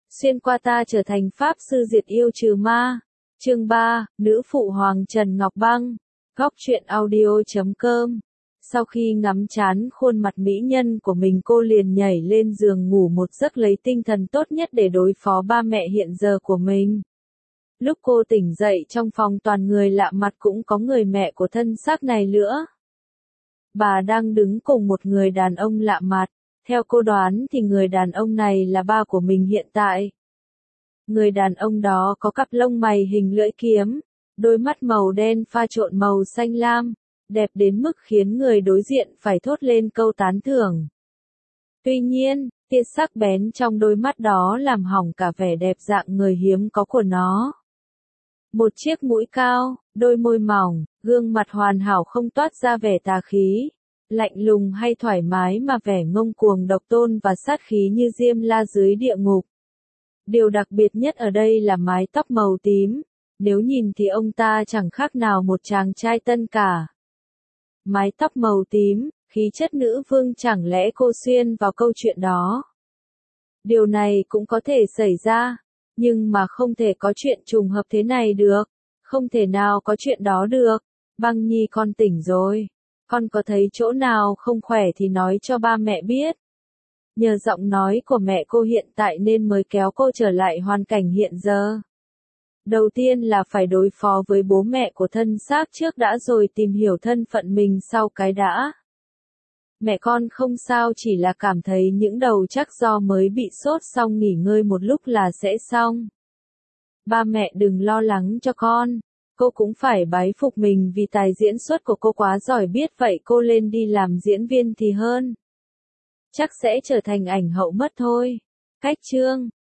xuyên qua ta trở thành pháp sư diệt yêu trừ ma. Chương 3, nữ phụ hoàng Trần Ngọc Băng. Góc truyện audio.com. Sau khi ngắm trán khuôn mặt mỹ nhân của mình, cô liền nhảy lên giường ngủ một giấc lấy tinh thần tốt nhất để đối phó ba mẹ hiện giờ của mình. Lúc cô tỉnh dậy, trong phòng toàn người lạ mặt, cũng có người mẹ của thân xác này nữa. Bà đang đứng cùng một người đàn ông lạ mặt. Theo cô đoán thì người đàn ông này là ba của mình hiện tại. Người đàn ông đó có cặp lông mày hình lưỡi kiếm, đôi mắt màu đen pha trộn màu xanh lam, đẹp đến mức khiến người đối diện phải thốt lên câu tán thưởng. Tuy nhiên, tia sắc bén trong đôi mắt đó làm hỏng cả vẻ đẹp dạng người hiếm có của nó. Một chiếc mũi cao, đôi môi mỏng, gương mặt hoàn hảo không toát ra vẻ tà khí, lạnh lùng hay thoải mái mà vẻ ngông cuồng độc tôn và sát khí như Diêm La dưới địa ngục. Điều đặc biệt nhất ở đây là mái tóc màu tím, nếu nhìn thì ông ta chẳng khác nào một chàng trai tân cả. Mái tóc màu tím, khí chất nữ vương, chẳng lẽ cô xuyên vào câu chuyện đó? Điều này cũng có thể xảy ra, nhưng mà không thể có chuyện trùng hợp thế này được, không thể nào có chuyện đó được. Băng Nhi, con tỉnh rồi, con có thấy chỗ nào không khỏe thì nói cho ba mẹ biết. Nhờ giọng nói của mẹ cô hiện tại nên mới kéo cô trở lại hoàn cảnh hiện giờ. Đầu tiên là phải đối phó với bố mẹ của thân xác trước đã, rồi tìm hiểu thân phận mình sau cái đã. Mẹ con không sao, chỉ là cảm thấy những đầu chắc do mới bị sốt xong nghỉ ngơi một lúc là sẽ xong. Ba mẹ đừng lo lắng cho con, cô cũng phải bái phục mình vì tài diễn xuất của cô quá giỏi, biết vậy cô lên đi làm diễn viên thì hơn. Chắc sẽ trở thành ảnh hậu mất thôi. Cách chương